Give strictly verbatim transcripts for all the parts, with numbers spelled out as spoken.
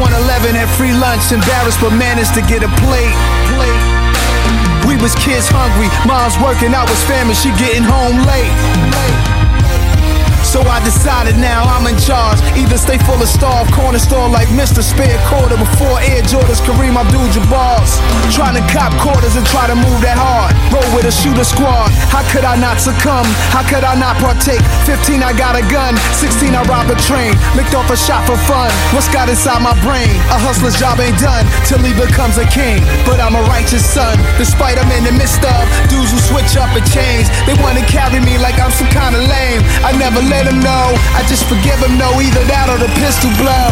one eleven had free lunch, embarrassed but managed to get a plate. plate. We was kids hungry, mom's working, I was famine, she getting home late. late. So I decided now I'm in charge. Either stay full of starve, corner store like Mister Spare Quarter before Air Jordans, Kareem Abdul-Jabbar's. Trying to cop quarters and try to move that hard. Roll with a shooter squad. How could I not succumb? How could I not partake? fifteen I got a gun, sixteen I robbed a train. Licked off a shot for fun. What's got inside my brain? A hustler's job ain't done till he becomes a king. But I'm a righteous son, despite I'm in the midst of dudes who switch up and change. They wanna carry me like I'm some kind of lame. I never let them know, I just forgive them, no, either that or the pistol blow.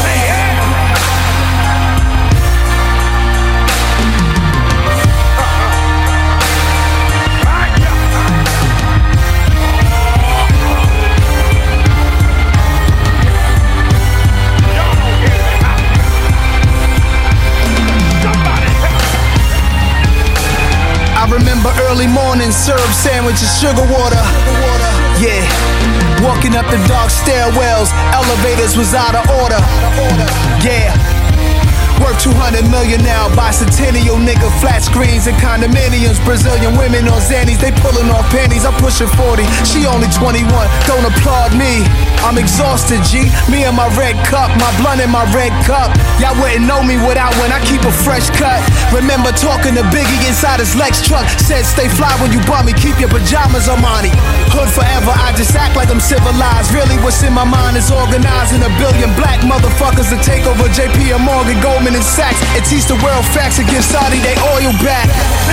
I remember early mornings, syrup sandwiches, sugar water. Yeah, walking up the dark stairwells, elevators was out of order. Yeah, worth two hundred million now, bicentennial nigga, flat screens and condominiums. Brazilian women on Xannies, they pulling off panties. I'm pushing forty, she only twenty-one, don't applaud me. I'm exhausted, G, me and my red cup, my blunt in my red cup. Y'all wouldn't know me without when I keep a fresh cut. Remember talking to Biggie inside his Lex truck, said stay fly when you bump me, keep your pajamas on money. Hood forever, I just act like I'm civilized. Really what's in my mind is organizing a billion black motherfuckers to take over J P and Morgan, Goldman and Sachs, and teach the world facts and give Saudi they oil back.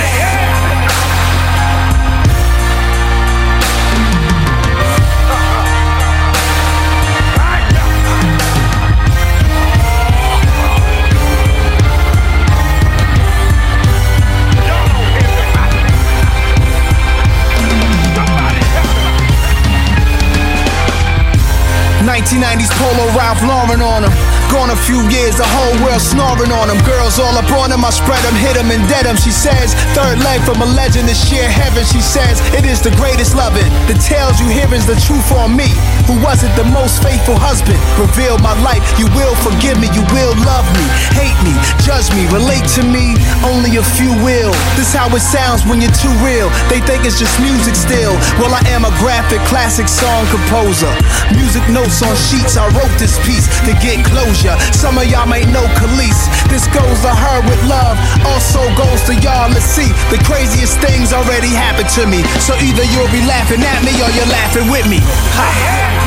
nineteen nineties Polo Ralph Lauren on them. Gone a few years, the whole world snoring on them. Girls all up on them, I spread them, hit them and dead them. She says, third leg from a legend is sheer heaven. She says, it is the greatest loving. The tales you hear is the truth on me, who wasn't the most faithful husband. Reveal my life, you will forgive me, you will love me, hate me, judge me, relate to me, only a few will. This how it sounds when you're too real. They think it's just music still. Well, I am a graphic classic song composer. Music notes on sheets, I wrote this piece to get closure. Some of y'all may know Khalees. This goes to her with love, also goes to y'all. Let's see, the craziest things already happened to me. So either you'll be laughing at me or you're laughing with me. Ha.